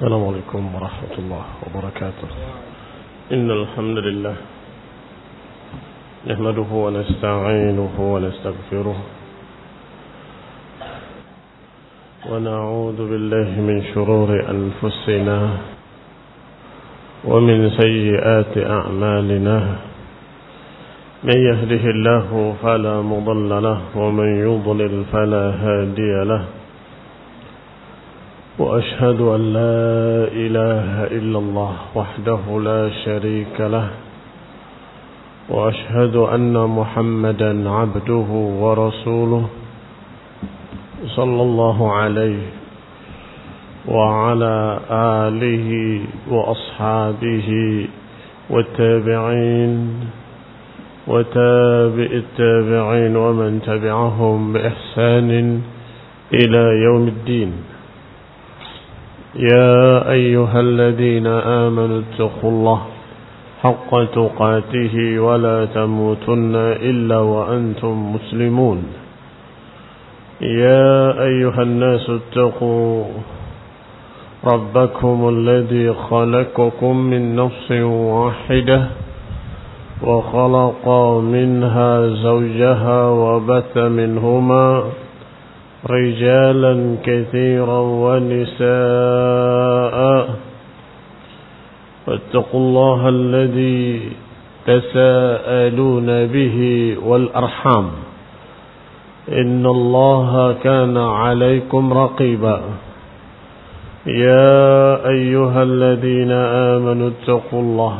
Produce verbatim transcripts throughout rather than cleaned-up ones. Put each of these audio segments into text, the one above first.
السلام عليكم ورحمة الله وبركاته. إن الحمد لله نحمده ونستعينه ونستغفره ونعوذ بالله من شرور أنفسنا ومن سيئات أعمالنا. من يهده الله فلا مضل له ومن يضلل فلا هادي له. وأشهد أن لا إله إلا الله وحده لا شريك له. وأشهد أن محمدا عبده ورسوله صلى الله عليه وعلى آله وأصحابه والتابعين وتابع التابعين ومن تبعهم بإحسان إلى يوم الدين. يا أيها الذين آمنوا اتقوا الله حق تقاته ولا تموتن إلا وأنتم مسلمون. يا أيها الناس اتقوا ربكم الذي خلقكم من نفس واحدة وخلق منها زوجها وبث منهما رجالا كثيرا ونساء. فاتقوا الله الذي تساءلون به والأرحام إن الله كان عليكم رقيبا. يا أيها الذين آمنوا اتقوا الله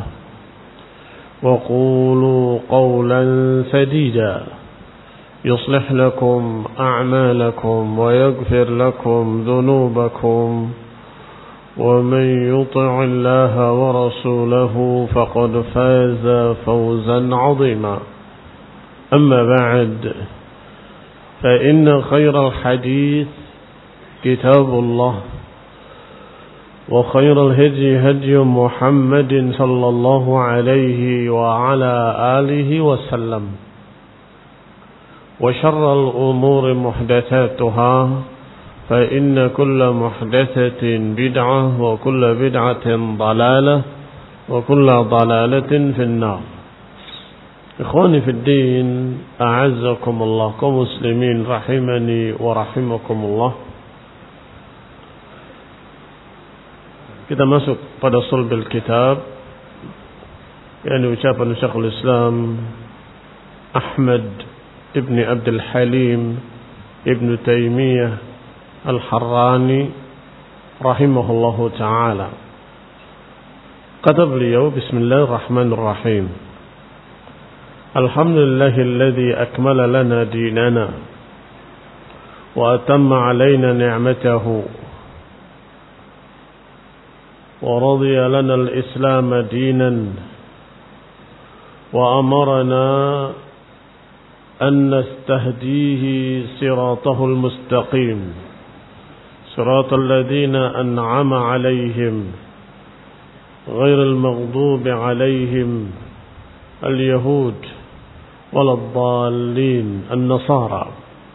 وقولوا قولا سديدا يصلح لكم أعمالكم ويغفر لكم ذنوبكم ومن يطع الله ورسوله فقد فاز فوزا عظيما. أما بعد، فإن خير الحديث كتاب الله وخير الهدي هدي محمد صلى الله عليه وعلى آله وسلم وشر الأمور محدثاتها فإن كل محدثة بدعة وكل بدعة ضلالة وكل ضلالة في النار. إخواني في الدين، أعزكم الله كمسلمين رحمني ورحمكم الله. Kita masuk pada sulbil kitab, yakni ucapan Syekhul Islam Ahmad ibn Abdul Halim ibn Taymiyah Al-Harrani rahimahullahu ta'ala. Kata beliau, Bismillahirrahmanirrahim. Alhamdulillahilladzi akmala lana dinana wa atamma alayna ni'matahu ورضي لنا الإسلام دينا وأمرنا أن نستهديه صراطه المستقيم صراط الذين أنعم عليهم غير المغضوب عليهم اليهود ولا الضالين النصارى.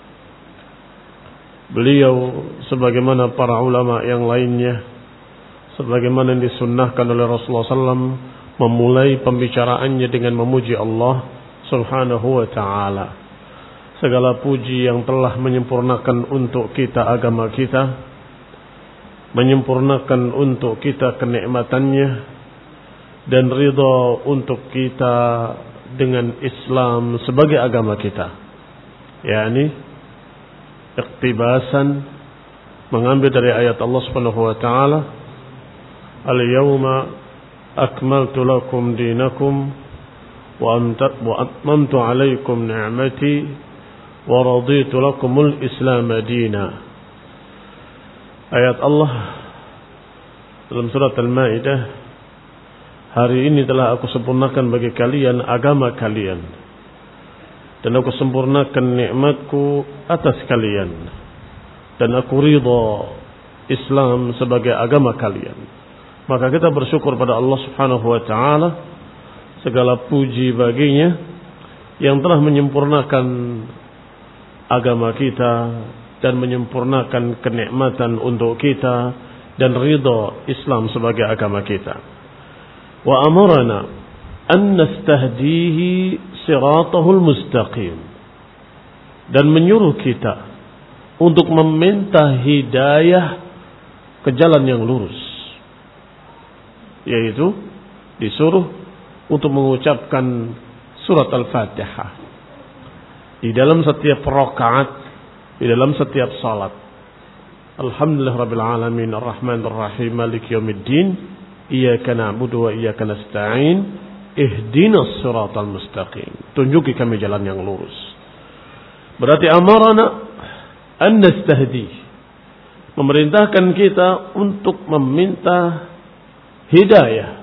Beliau sebagaimana para ulama yang lainnya, sebagaimana yang disunnahkan oleh Rasulullah sallallahu alaihi wasallam, memulai pembicaraannya dengan memuji Allah subhanahu wa ta'ala. Segala puji yang telah menyempurnakan untuk kita agama kita, menyempurnakan untuk kita kenikmatannya, dan ridha untuk kita dengan Islam sebagai agama kita, yakni iktibasan, mengambil dari ayat Allah subhanahu wa ta'ala, Al-yawma akmaltu lakum dinakum wa atmamtu alaikum ni'mati wa raditu lakumul islam dina. Ayat Allah dalam surat Al-Maidah, hari ini telah aku sempurnakan bagi kalian agama kalian, dan aku sempurnakan nikmatku atas kalian, dan aku ridha Islam sebagai agama kalian. Maka kita bersyukur pada Allah subhanahu wa ta'ala, segala puji baginya yang telah menyempurnakan agama kita dan menyempurnakan kenikmatan untuk kita dan ridha Islam sebagai agama kita. Wa amarna an nastahdihi siratahul mustaqim, dan menyuruh kita untuk meminta hidayah ke jalan yang lurus, yaitu disuruh untuk mengucapkan surat Al-Fatihah di dalam setiap rakaat, di dalam setiap salat. Alhamdulillah Rabbil Alamin Ar-Rahmanir Rahim Maliki Yaumiddin Iyyaka na'budu wa iyyaka nasta'in Ihdinas siratal mustaqim. Tunjuki kami jalan yang lurus. Berarti amarana an nastahdi, memerintahkan kita untuk meminta hidayah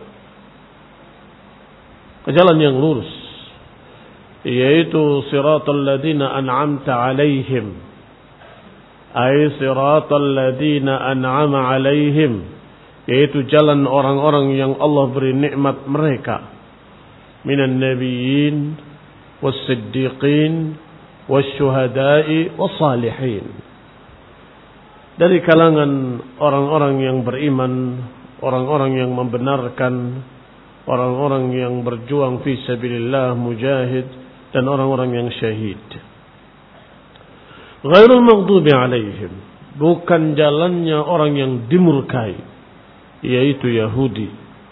ke jalan yang lurus, yaitu siratal ladzina an'amta 'alaihim, ay siratal ladzina an'ama 'alaihim, yaitu jalan orang-orang yang Allah beri nikmat mereka, minan nabiyyin was-siddiqin wasyuhada'i wassalihin, dari kalangan orang-orang yang beriman, orang-orang yang membenarkan, orang-orang yang berjuang fi sabilillah, mujahid, dan orang-orang yang syahid. Ghairul maghdubi alaihim, bukan jalannya orang yang dimurkai, yaitu Yahudi.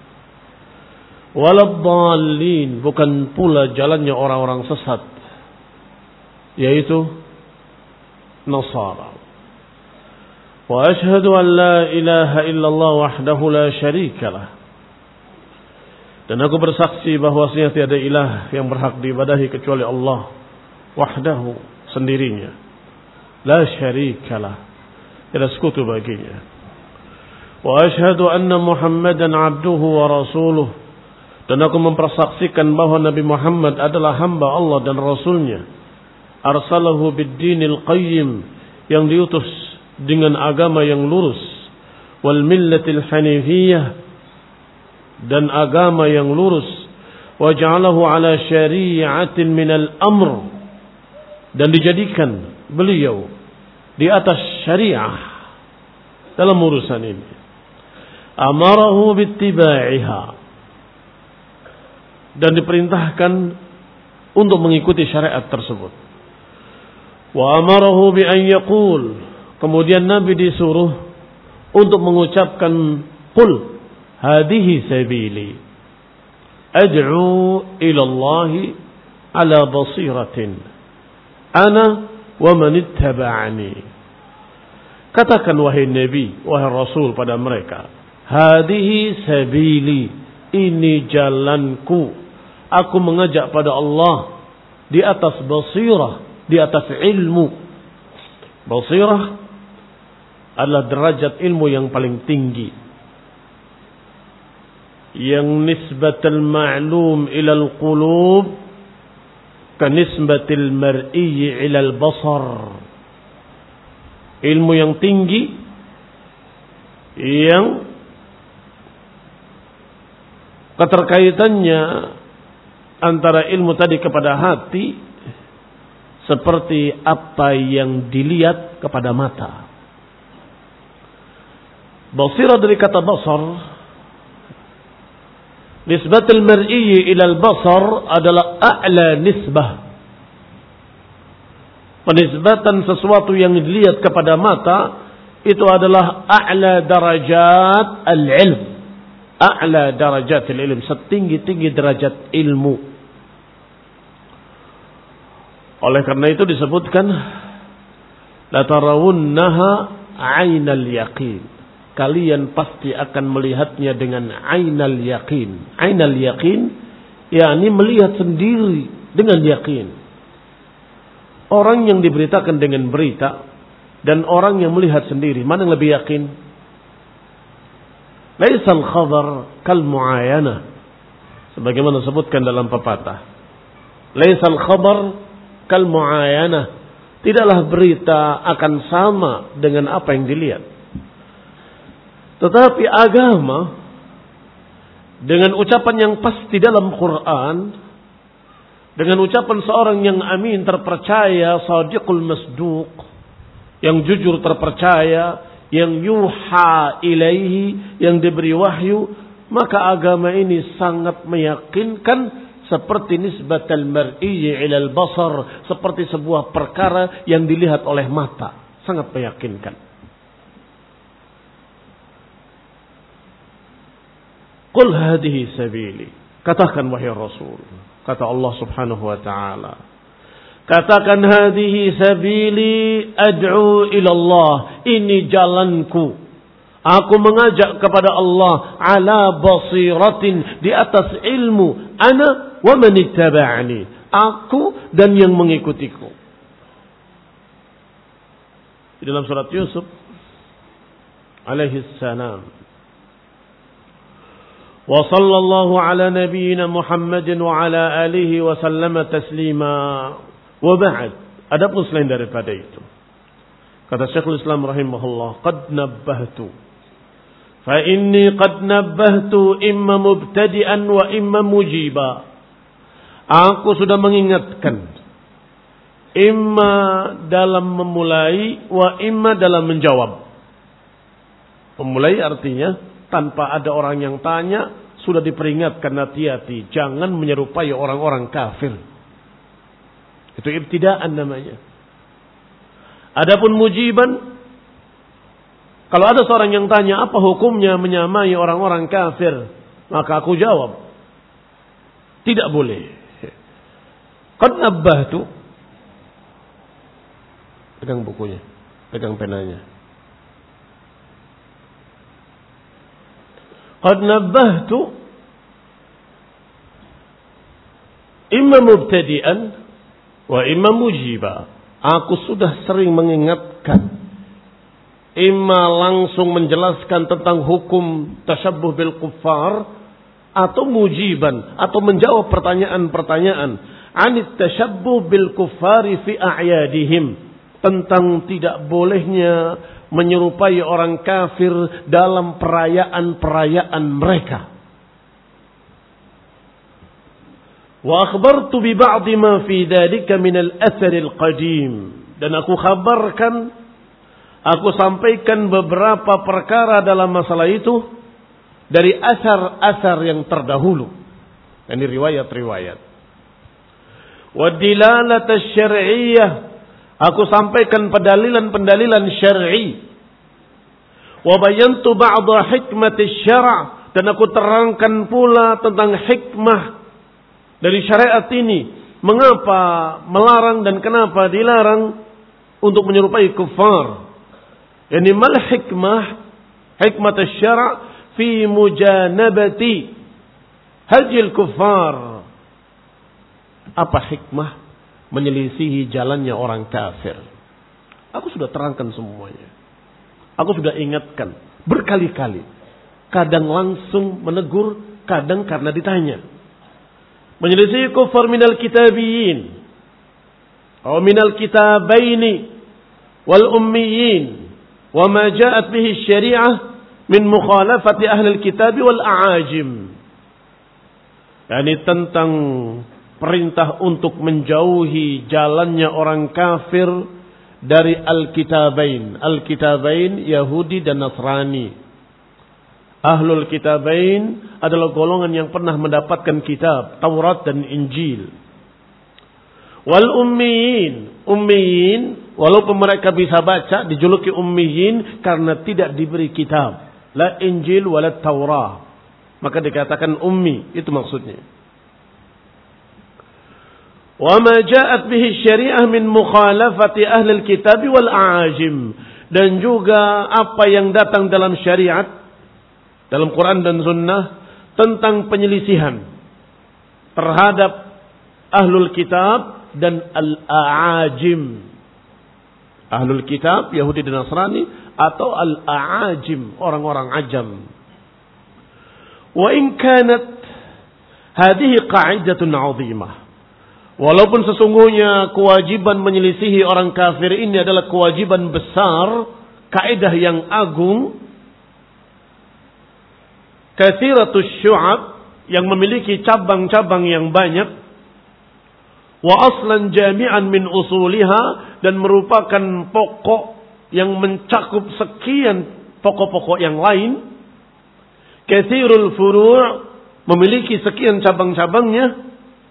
Waladdallin, bukan pula jalannya orang-orang sesat, yaitu Nasara. Wa ashhadu an la ilaha illallah wahdahu la syarika lah, dan aku bersaksi bahwasanya tiada ilah yang berhak diibadahi kecuali Allah wahdahu, sendirinya, la syarikalah, tiada sekutu baginya. Wa ashhadu anna Muhammadan abduhu wa rasuluh, dan aku mempersaksikan bahwa Nabi Muhammad adalah hamba Allah dan Rasulnya. Arsalahu bid-dinil qayyim, yang diutus dengan agama yang lurus, wal millatil hanifiyah, dan agama yang lurus, wa ja'alahu ala syari'atin minal amr, dan dijadikan beliau di atas syariah dalam urusan ini. Amarahu bittiba'iha, dan diperintahkan untuk mengikuti syariat tersebut. Wa amarahu bi an yaqul, kemudian Nabi disuruh untuk mengucapkan qul hadhihi sabili ad'u ila Allah ala basiratin ana wa man ittaba'ani. Katakan wahai Nabi, wahai Rasul pada mereka, hadhihi sabili, ini jalanku, aku mengajak pada Allah di atas basirah, di atas ilmu. Basirah adalah derajat ilmu yang paling tinggi, yang nisbatul ma'lum ilal qulub ka nisbatil mar'i ilal basar. Ilmu yang tinggi yang keterkaitannya antara ilmu tadi kepada hati seperti apa yang dilihat kepada mata. Basirah dari kata basar, nisbatul mar'i ilal basar adalah a'la nisbah. Penisbatan sesuatu yang dilihat kepada mata itu adalah a'la darajat al-ilm. A'la darajat al-ilm, setinggi-tinggi derajat ilmu. Oleh karena itu disebutkan la tarawunnaha 'ainal yaqin, kalian pasti akan melihatnya dengan 'ainal yaqin. 'Ainal yaqin yakni melihat sendiri dengan yakin. Orang yang diberitakan dengan berita dan orang yang melihat sendiri, mana yang lebih yakin? Laisal khabar kal muayana, sebagaimana disebutkan dalam pepatah. Laisal khabar kal muayana, tidaklah berita akan sama dengan apa yang dilihat. Tetapi agama dengan ucapan yang pasti dalam Quran, dengan ucapan seorang yang amin terpercaya, sadiqul masduq, yang jujur terpercaya, yang yuha ilaihi, yang diberi wahyu, maka agama ini sangat meyakinkan seperti nisbatul mar'i ila al-basar, seperti sebuah perkara yang dilihat oleh mata, sangat meyakinkan. Qul hadhihi sabili, katakan wahai Rasul, kata Allah Subhanahu wa taala, katakan hadhihi sabili ad'u ila Allah, ini jalanku, aku mengajak kepada Allah ala basiratin, di atas ilmu, ana wa man ittaba'ani, aku dan yang mengikutiku. Di dalam surat Yusuf alaihi salam, wa sallallahu ala nabiyyina Muhammadin wa ala alihi wa sallama taslima. Wa ba'd, adapun selain daripada itu, kata Syekhul Islam rahimahullah, qad nabbahtu fa inni qad nabbahtu imma mubtadi'an wa imma mujiba. Aku sudah mengingatkan, imma dalam memulai wa imma dalam menjawab. Memulai artinya tanpa ada orang yang tanya sudah diperingatkan, hati-hati jangan menyerupai orang-orang kafir. Itu ibtidaan namanya. Adapun mujiban, kalau ada seorang yang tanya apa hukumnya menyamai orang-orang kafir, maka aku jawab, tidak boleh. Qad nabbahtu, pegang bukunya, pegang penanya. Qad nabbahtu imma mubtadi'an wa imma mujiba. Aku sudah sering mengingatkan, imma langsung menjelaskan tentang hukum tasyabbuh bil kuffar, atau mujiban, atau menjawab pertanyaan-pertanyaan anit tasyabbuh bil kuffari fi a'yadihim, tentang tidak bolehnya menyerupai orang kafir dalam perayaan-perayaan mereka. Wa akhbartu bi ba'd ma fi dhalika min al-athar al-qadim, dan aku kabarkan, aku sampaikan beberapa perkara dalam masalah itu dari asar-asar yang terdahulu, ini riwayat-riwayat. Wa dilalat asy-syar'iyyah, aku sampaikan pendalilan-pendalilan syar'i. Wa bayantu ba'dha hikmat asy-syara', dan aku terangkan pula tentang hikmah dari syariat ini, mengapa melarang dan kenapa dilarang untuk menyerupai kuffar. Yani mal hikmah, hikmat asy-syara' fi mujanabati hajil kuffar. Apa hikmah menyelisihi jalannya orang kafir? Aku sudah terangkan semuanya. Aku sudah ingatkan berkali-kali. Kadang langsung menegur, kadang karena ditanya. Menyelisihi kufar minal kitabiyin, atau minal kitabaini wal ummiyin, wa ma ja'at bihi syari'ah min mukhalafati ahli kitab wal a'ajim. Yani tentang perintah untuk menjauhi jalannya orang kafir dari Al-Kitabain. Al-Kitabain Yahudi dan Nasrani. Ahlul Kitabain adalah golongan yang pernah mendapatkan kitab Taurat dan Injil. Wal ummiyin, ummiyin walaupun mereka bisa baca dijuluki ummiyin karena tidak diberi kitab, la Injil wala Taurah, maka dikatakan ummi, itu maksudnya. Wa ma ja'at bihi syari'ah min mukhalafati ahli kitab wal a'ajim, dan juga apa yang datang dalam syariat, dalam Quran dan Sunnah, tentang penyelisihan terhadap ahlul kitab dan al-a'ajim. Ahlul kitab Yahudi dan Nasrani, atau al-a'ajim, orang-orang ajam. Wa in kanat hadhihi qa'idatun 'azimah, walaupun sesungguhnya kewajiban menyelisihi orang kafir ini adalah kewajiban besar, kaidah yang agung, katsiratus syu'ab, yang memiliki cabang-cabang yang banyak, wa aslan jami'an min usuliha, dan merupakan pokok yang mencakup sekian pokok-pokok yang lain, katsirul furu', memiliki sekian cabang-cabangnya.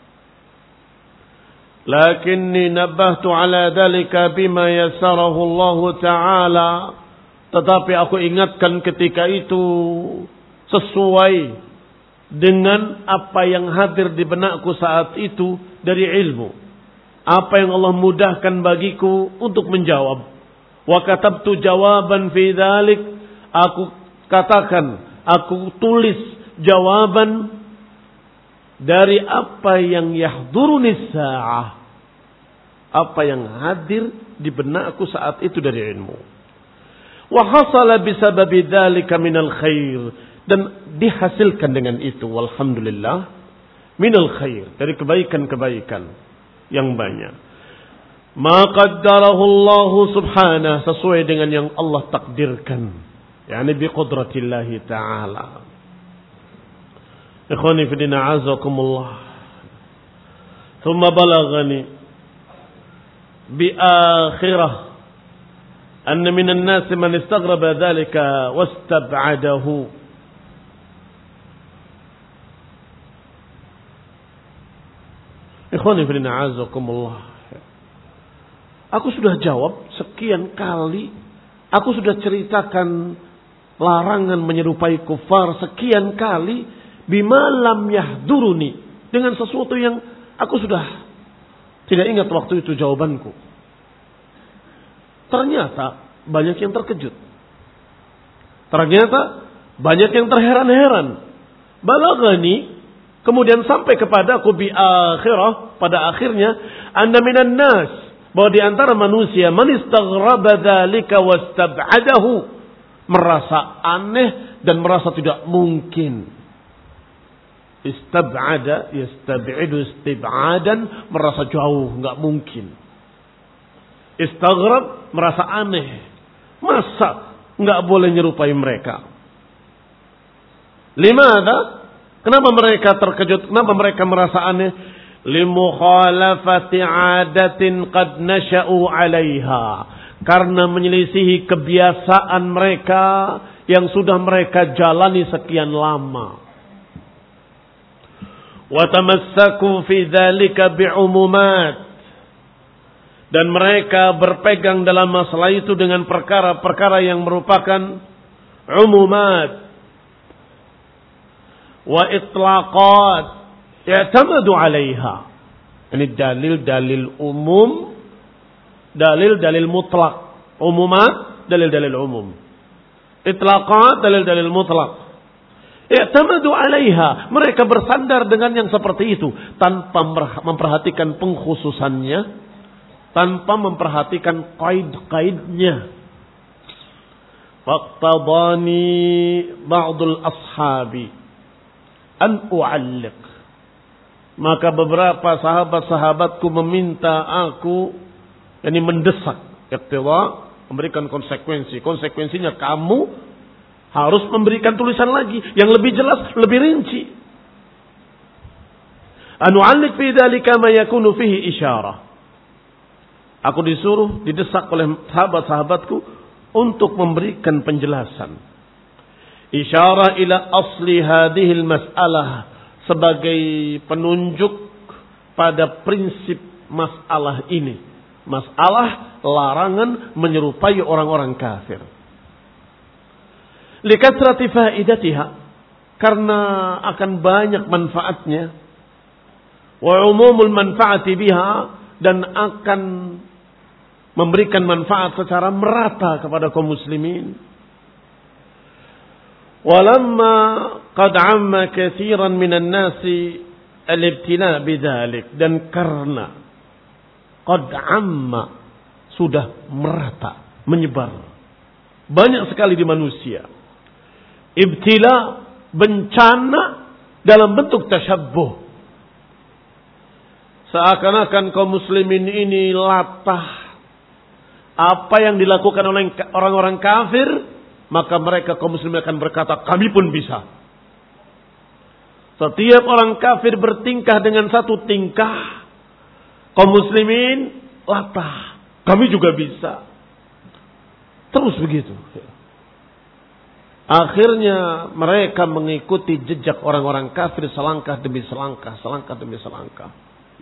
Lakinni nabbahtu ala dhalika bima yassarahu Allah Ta'ala. Tetapi aku ingatkan ketika itu sesuai dengan apa yang hadir di benakku saat itu dari ilmu. Apa yang Allah mudahkan bagiku untuk menjawab. Wa katabtu jawaban fi dhalik. Aku katakan, aku tulis jawaban dari apa yang yahduruni sa'ah, apa yang hadir di benakku saat itu dari ilmu. Wa hasala bisababi dzalika minal khair, dan dihasilkan dengan itu walhamdulillah minal khair, dari kebaikan-kebaikan yang banyak. Ma qaddarahu Allah subhanahu, sesuai dengan yang Allah takdirkan, yakni bi qudratillahi ta'ala. Ikhwani fi din, a'azakumullah. Thumma balaghani bi akhirah anna minan nas man istaghraba dhalika wastab'adahu. Ikhwani fi din, a'azakumullah. Aku sudah jawab sekian kali, aku sudah ceritakan larangan menyerupai kufar sekian kali. Bima lam yahduruni, dengan sesuatu yang aku sudah tidak ingat waktu itu jawabanku. Ternyata banyak yang terkejut. Ternyata banyak yang terheran-heran. Balaghani, kemudian sampai kepadaku bi akhirah, pada akhirnya, anna minan nas, bahwa di antara manusia man istaghraba dzalika wastab'adahu, merasa aneh dan merasa tidak mungkin. Istab'ada yastab'idu istib'adan, merasa jauh, enggak mungkin. Istaghrab, merasa aneh. Masa enggak boleh nyerupai mereka? Limada? Kenapa mereka terkejut? Kenapa mereka merasa aneh? Limukhalafati 'adatin qad nasha'u 'alaiha. Karena menyelisihi kebiasaan mereka yang sudah mereka jalani sekian lama. Watamassaku fi dzalika bi'umumat, dan mereka berpegang dalam masalah itu dengan perkara-perkara yang merupakan umumat wa itlaqat ya'tamadu 'alaiha. Ini dalil-dalil umum, dalil-dalil mutlak. Umumat, dalil-dalil umum. Itlaqat, dalil-dalil mutlak. I'tamadu 'alaiha, mereka bersandar dengan yang seperti itu tanpa memperhatikan pengkhususannya, tanpa memperhatikan qaid-qaidnya. Faqtadani ba'dul ashabi an u'alliq, maka beberapa sahabat-sahabatku meminta aku, yakni mendesak, iqtida, memberikan konsekuensi. Konsekuensinya kamu harus memberikan tulisan lagi yang lebih jelas, lebih rinci. Anu'allik fi dzalika ma yakunu fihi isyarah. Aku disuruh, didesak oleh sahabat-sahabatku untuk memberikan penjelasan. Isyarah ila asli hadhil mas'alah, sebagai penunjuk pada prinsip masalah ini. Masalah larangan menyerupai orang-orang kafir. Likasrati faidatiha, karena akan banyak manfaatnya. Wa umumul manfaati biha, dan akan memberikan manfaat secara merata kepada kaum muslimin. Walamma qad amma katsiran minan nasi al-ibtila bidzalik, dan karena qad amma, sudah merata, menyebar banyak sekali di manusia ibtila, bencana dalam bentuk tasyabbuh. Seakan-akan kaum muslimin ini latah. Apa yang dilakukan oleh orang-orang kafir, maka mereka kaum muslimin akan berkata, kami pun bisa. Setiap orang kafir bertingkah dengan satu tingkah, kaum muslimin latah, kami juga bisa. Terus begitu. Akhirnya mereka mengikuti jejak orang-orang kafir selangkah demi selangkah, selangkah demi selangkah.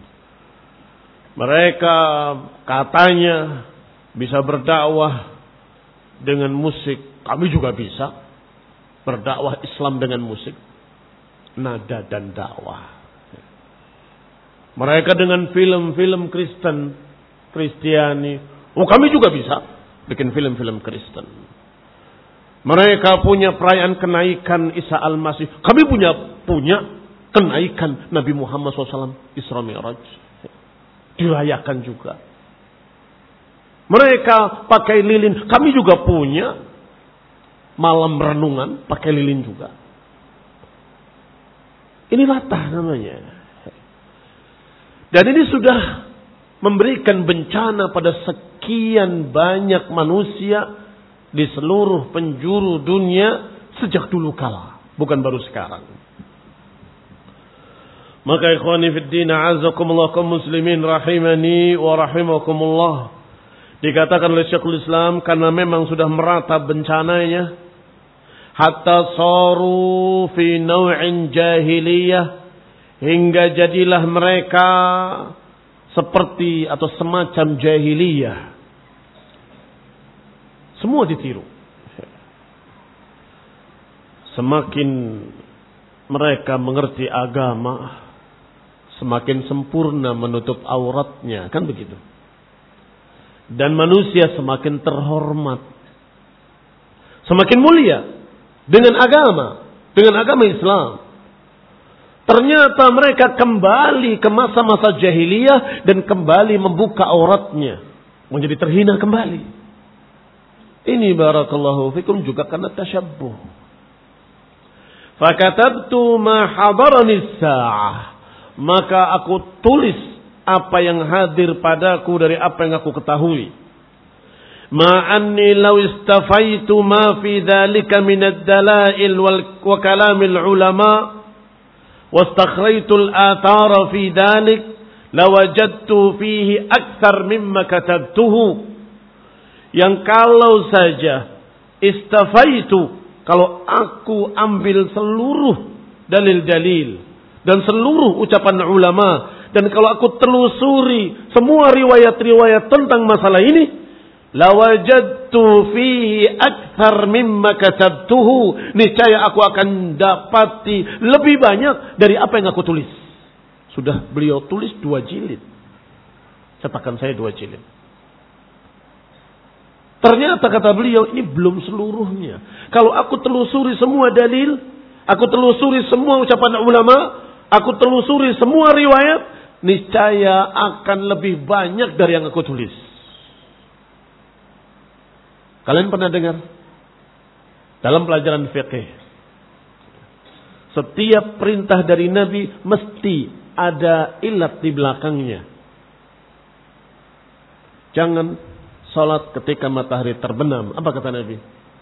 Mereka katanya bisa berdakwah dengan musik. Kami juga bisa berdakwah Islam dengan musik. Nada dan dakwah. Mereka dengan film-film Kristen, Kristiani. Oh, kami juga bisa bikin film-film Kristen. Mereka punya perayaan kenaikan Isa Al-Masih. Kami punya punya kenaikan Nabi Muhammad shallallahu alaihi wasallam Isra Mi'raj. Dirayakan juga. Mereka pakai lilin. Kami juga punya malam renungan pakai lilin juga. Ini latah namanya. Dan ini sudah memberikan bencana pada sekian banyak manusia di seluruh penjuru dunia sejak dulu kala, bukan baru sekarang. Maka ikhwani fid din, a'azzakumullah kaum muslimin rahimani wa rahimakumullah. Dikatakan oleh Syekhul Islam karena memang sudah merata bencananya, hatta saru fi naw'in jahiliyah, hingga jadilah mereka seperti atau semacam jahiliyah. Semua ditiru. Semakin mereka mengerti agama, semakin sempurna menutup auratnya, kan begitu. Dan manusia semakin terhormat, semakin mulia dengan agama, dengan agama Islam. Ternyata mereka kembali ke masa-masa jahiliyah dan kembali membuka auratnya, menjadi terhina kembali. Ini barakallahu fikum juga karena tasyabbuh. Fakatabtu ma hadarani sa'ah, maka aku tulis apa yang hadir padaku dari apa yang aku ketahui. Ma anni law istafaitu ma fi dzalika min ad-dalail wa kalamil ulama واستخريت الآثار في ذلك لوجدت فيه أكثر مما كتبته. Yang kalau saja istafaitu, kalau aku ambil seluruh dalil-dalil dan seluruh ucapan ulama, dan kalau aku telusuri semua riwayat-riwayat tentang masalah ini, lawajadtu fihi akthar mimma katabtuhu, niscaya aku akan dapati lebih banyak dari apa yang aku tulis. Sudah beliau tulis dua jilid, cetakan saya dua jilid. Ternyata kata beliau ini belum seluruhnya. Kalau aku telusuri semua dalil, aku telusuri semua ucapan ulama, aku telusuri semua riwayat, niscaya akan lebih banyak dari yang aku tulis. Kalian pernah dengar dalam pelajaran fikih, setiap perintah dari Nabi mesti ada ilat di belakangnya. Jangan salat ketika matahari terbenam. Apa kata Nabi?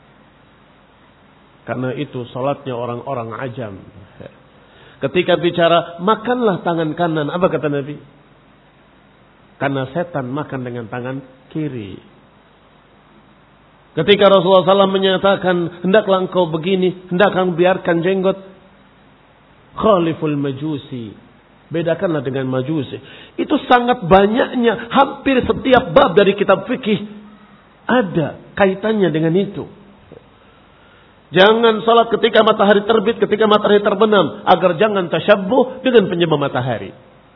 Karena itu salatnya orang-orang ajam. Ketika bicara makanlah tangan kanan. Apa kata Nabi? Karena setan makan dengan tangan kiri. Ketika Rasulullah shallallahu alaihi wasallam menyatakan hendaklah engkau begini, hendaklah biarkan jenggot, khaliful majusi, bedakanlah dengan majusi. Itu sangat banyaknya, hampir setiap bab dari kitab fikih ada kaitannya dengan itu. Jangan salat ketika matahari terbit, ketika matahari terbenam, agar jangan tasyabbuh dengan penyembah matahari.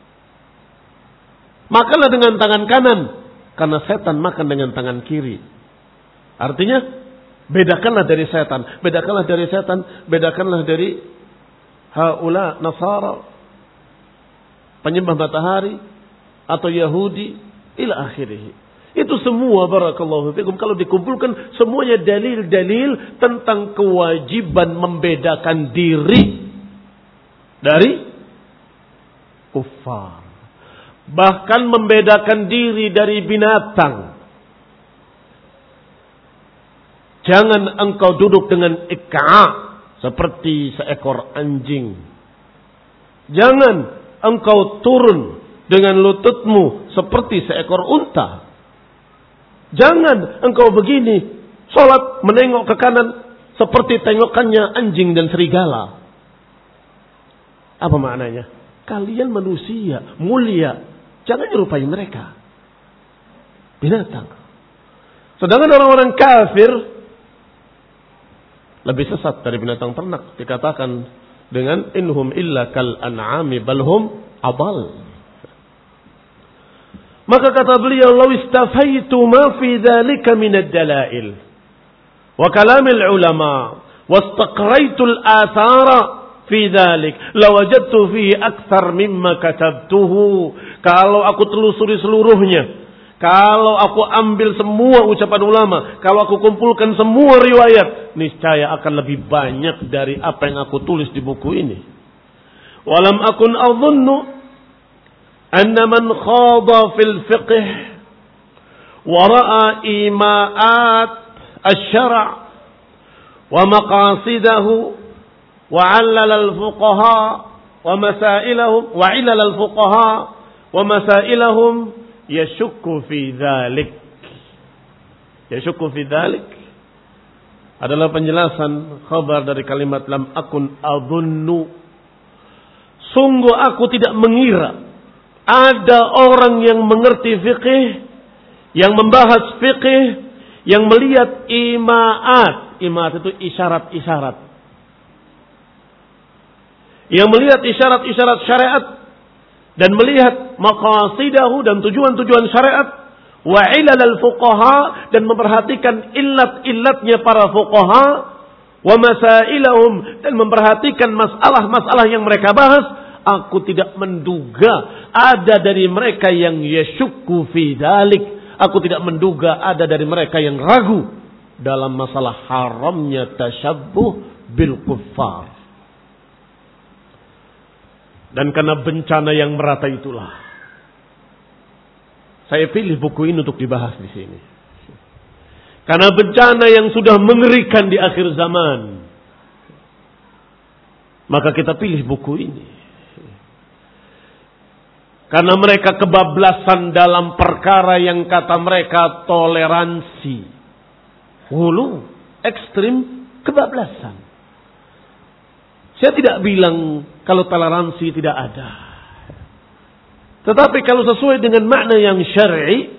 Makanlah dengan tangan kanan, karena setan makan dengan tangan kiri. Artinya, bedakanlah dari setan. Bedakanlah dari setan. Bedakanlah dari haula Nasara, penyembah matahari, atau Yahudi, ila akhirih. Itu semua barakallahu fikum. Kalau dikumpulkan semuanya dalil-dalil tentang kewajiban membedakan diri dari kufar. Bahkan membedakan diri dari binatang. Jangan engkau duduk dengan ik'a seperti seekor anjing. Jangan engkau turun dengan lututmu seperti seekor unta. Jangan engkau begini Salat menengok ke kanan seperti tengokannya anjing dan serigala. Apa maknanya? Kalian manusia mulia, jangan nyerupai mereka. Binatang. Sedangkan orang-orang kafir lebih sesat dari binatang ternak. Dikatakan dengan inhum illa kal an'ami balhum abal. Maka kata beliau, law istafaitu ma fi dzalika min ad-dalail wa kalamil ulama wastaqraitul athara fi dzalik lawajadtu fihi aktsar mimma katabtuhu. Kalau aku telusuri seluruhnya, kalau aku ambil semua ucapan ulama, kalau aku kumpulkan semua riwayat, niscaya akan lebih banyak dari apa yang aku tulis di buku ini. Walam akun adhunnu anna man khada fil fiqh wa ra'a ima'at asy-syara' wa maqasidahu wa 'allala al-fuqaha wa masailahum wa 'illala al-fuqaha wa masailahum yashukku fi dzalik. Yashukku fi dzalik adalah penjelasan khabar dari kalimat lam akun adhunnu. Sungguh aku tidak mengira ada orang yang mengerti fikih, yang membahas fikih, yang melihat imaat. Imaat itu isyarat-isyarat. Yang melihat isyarat-isyarat syariat dan melihat maqasidahu dan tujuan-tujuan syariat, wa ilal al-fuqaha dan memperhatikan illat-illatnya para fuqaha, wa masailahum dan memperhatikan masalah-masalah yang mereka bahas. Aku tidak menduga ada dari mereka yang yashukku fi dzalik. Aku tidak menduga ada dari mereka yang ragu dalam masalah haramnya tasyabbuh bil kuffar. Dan karena bencana yang merata itulah saya pilih buku ini untuk dibahas di sini. Karena bencana yang sudah mengerikan di akhir zaman, maka kita pilih buku ini. Karena mereka kebablasan dalam perkara yang kata mereka toleransi. Hulu, ekstrim, kebablasan. Saya tidak bilang kalau toleransi tidak ada. Tetapi kalau sesuai dengan makna yang syar'i,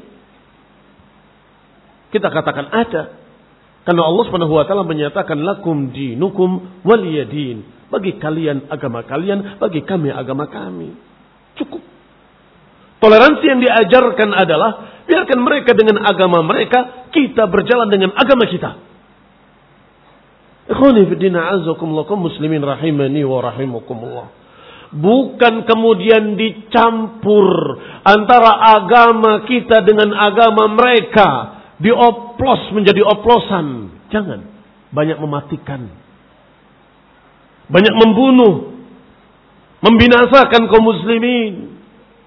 kita katakan ada. Karena Allah Subhanahu wa taala menyatakan lakum dinukum waliyadin. Bagi kalian agama kalian, bagi kami agama kami. Cukup. Toleransi yang diajarkan adalah biarkan mereka dengan agama mereka, kita berjalan dengan agama kita. Ikhwani fi din a'azzakumullah muslimin rahimani wa rahimakumullah. Bukan kemudian dicampur antara agama kita dengan agama mereka, dioplos menjadi oplosan. Jangan. Banyak mematikan. Banyak membunuh. Membinasakan kaum muslimin.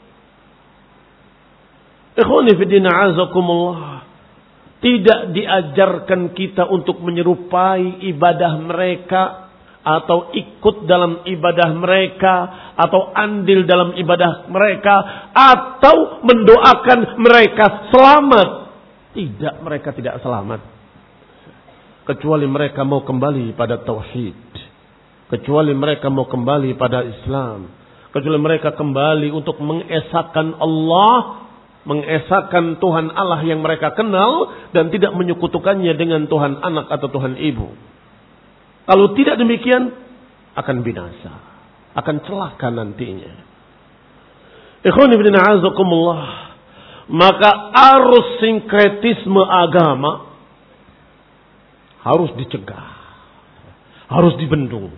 Ikhwani fi din a'azakumullah. Tidak diajarkan kita untuk menyerupai ibadah mereka, atau ikut dalam ibadah mereka, atau andil dalam ibadah mereka, atau mendoakan mereka selamat. Tidak, mereka tidak selamat. Kecuali mereka mau kembali pada tauhid. Kecuali mereka mau kembali pada Islam. Kecuali mereka kembali untuk mengesahkan Allah, mengesahkan Tuhan Allah yang mereka kenal dan tidak menyekutukannya dengan Tuhan anak atau Tuhan ibu. Kalau tidak demikian akan binasa, akan celaka nantinya. Ikhwan ibn a'azakumullah, maka arus sinkretisme agama harus dicegah, harus dibendung,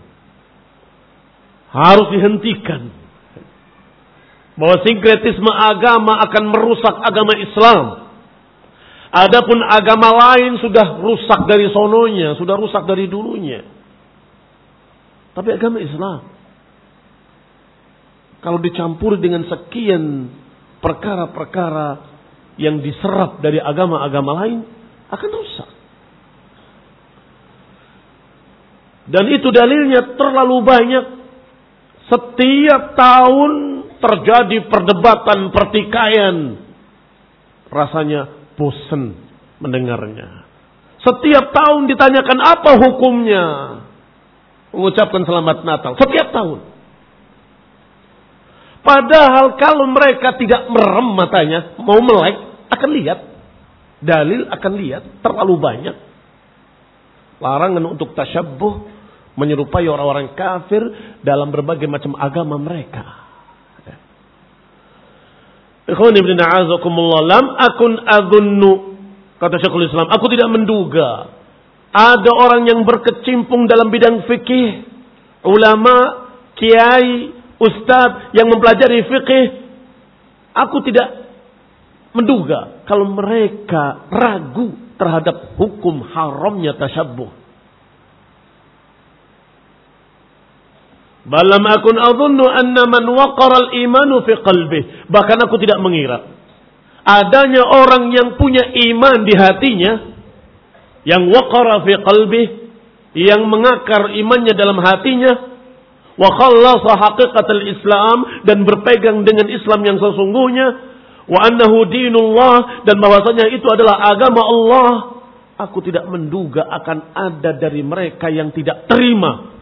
harus dihentikan. Bahwa sinkretisme agama akan merusak agama Islam. Adapun agama lain sudah rusak dari sononya, sudah rusak dari dulunya. Tapi agama Islam, kalau dicampur dengan sekian perkara-perkara yang diserap dari agama-agama lain, akan rusak. Dan itu dalilnya terlalu banyak. Setiap tahun terjadi perdebatan, pertikaian. Rasanya bosan mendengarnya. Setiap tahun ditanyakan apa hukumnya mengucapkan selamat Natal. Setiap tahun. Padahal kalau mereka tidak merem matanya, mau melek, akan lihat. Dalil akan lihat, terlalu banyak. Larangan untuk tasyabbuh, menyerupai orang-orang kafir dalam berbagai macam agama mereka. Ikhwan ibn a'azakumullah, lam akun adhunnu, kata Syekhul Islam, aku tidak menduga ada orang yang berkecimpung dalam bidang fikih, ulama, kiai, ustadz yang mempelajari fikih. Aku tidak menduga kalau mereka ragu terhadap hukum haramnya tasyabbuh. Balam akun adhunnu anna man waqara al-imanu fi qalbih. Bahkan aku tidak mengira adanya orang yang punya iman di hatinya, yang waqara fi qalbih, yang mengakar imannya dalam hatinya, wa khallasa haqiqatal Islam, dan berpegang dengan Islam yang sesungguhnya, wa annahu dinullah, dan bahwasanya itu adalah agama Allah. Aku tidak menduga akan ada dari mereka yang tidak terima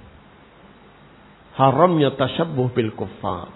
haramnya tasyabbuh bil kuffar,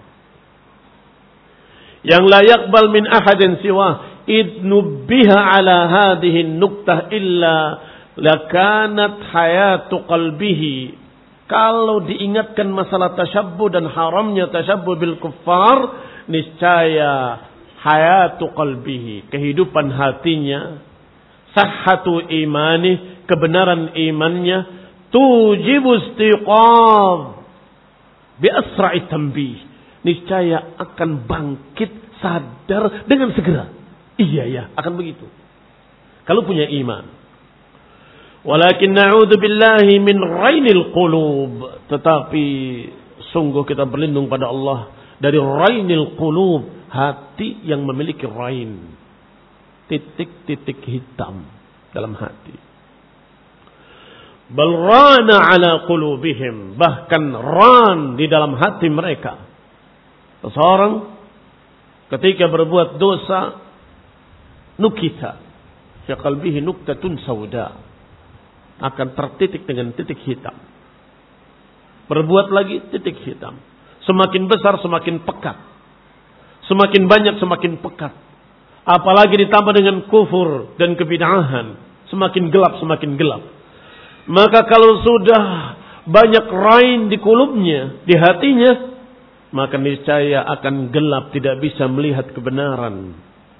yang la yaqbal min ahadin siwa id nubbiha ala hadhihi nuktah illa lakanat hayatu qalbihi. Kalau diingatkan masalah tasyabbuh dan haramnya tasyabbuh bil kuffar, niscaya hayatu qalbihi, kehidupan hatinya, sahhatu imani, kebenaran imannya, tujibu istiqam bi asra'i tanbih, niscaya akan bangkit sadar dengan segera. Iya ya, akan begitu kalau punya iman. Walakin na'udzu billahi min rainil qulub, tetapi sungguh kita berlindung pada Allah dari rainil qulub, hati yang memiliki rain, titik-titik hitam dalam hati. Bal rana ala qulubihim, bahkan ran di dalam hati mereka. Seseorang ketika berbuat dosa, nukita fi qalbihi nuktatun sauda, akan tertitik dengan titik hitam. Berbuat lagi, titik hitam. Semakin besar semakin pekat, semakin banyak semakin pekat. Apalagi ditambah dengan kufur dan kebid'ahan, semakin gelap semakin gelap. Maka kalau sudah banyak rain di kulubnya, di hatinya, maka niscaya akan gelap, tidak bisa melihat kebenaran.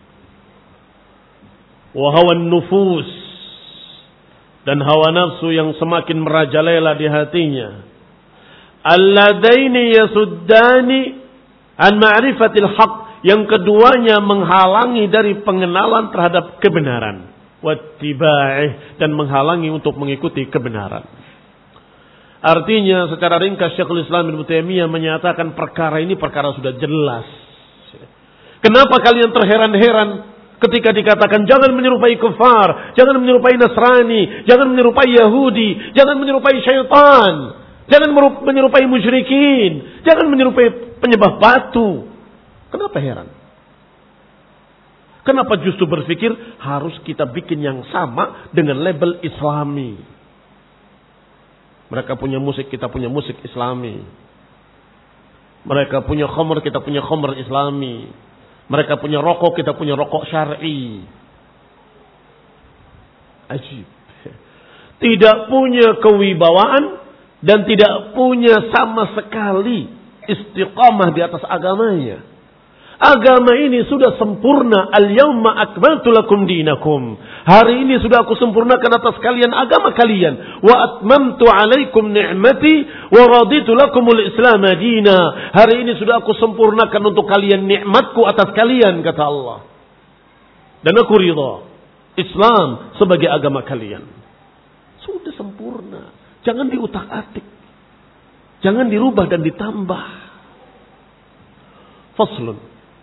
Wa hawan nufus, dan hawa nafsu yang semakin merajalela di hatinya. Alladaini yasuddani an ma'rifatil haq, yang keduanya menghalangi dari pengenalan terhadap kebenaran. Wattiba'ih, dan menghalangi untuk mengikuti kebenaran. Artinya secara ringkas Syekhul Islam Ibnu Taimiyah menyatakan perkara ini perkara sudah jelas. Kenapa kalian terheran-heran ketika dikatakan jangan menyerupai kafir, jangan menyerupai Nasrani, jangan menyerupai Yahudi, jangan menyerupai syaitan, jangan menyerupai musyrikin, jangan menyerupai penyembah batu. Kenapa heran? Kenapa justru berpikir harus kita bikin yang sama dengan label Islami? Mereka punya musik, kita punya musik Islami. Mereka punya khamr, kita punya khamr Islami. Mereka punya rokok, kita punya rokok syar'i. Ajib. Tidak punya kewibawaan dan tidak punya sama sekali istiqamah di atas agamanya. Agama ini sudah sempurna. Al-yawma akmaltu lakum dinakum. Hari ini sudah aku sempurnakan atas kalian agama kalian. Wa atmamtu alaikum ni'mati wa raditu lakumul islam dina. Hari ini sudah aku sempurnakan untuk kalian nikmatku atas kalian, kata Allah. Dan aku ridha Islam sebagai agama kalian. Sudah sempurna. Jangan diutak-atik. Jangan dirubah dan ditambah. Faslun.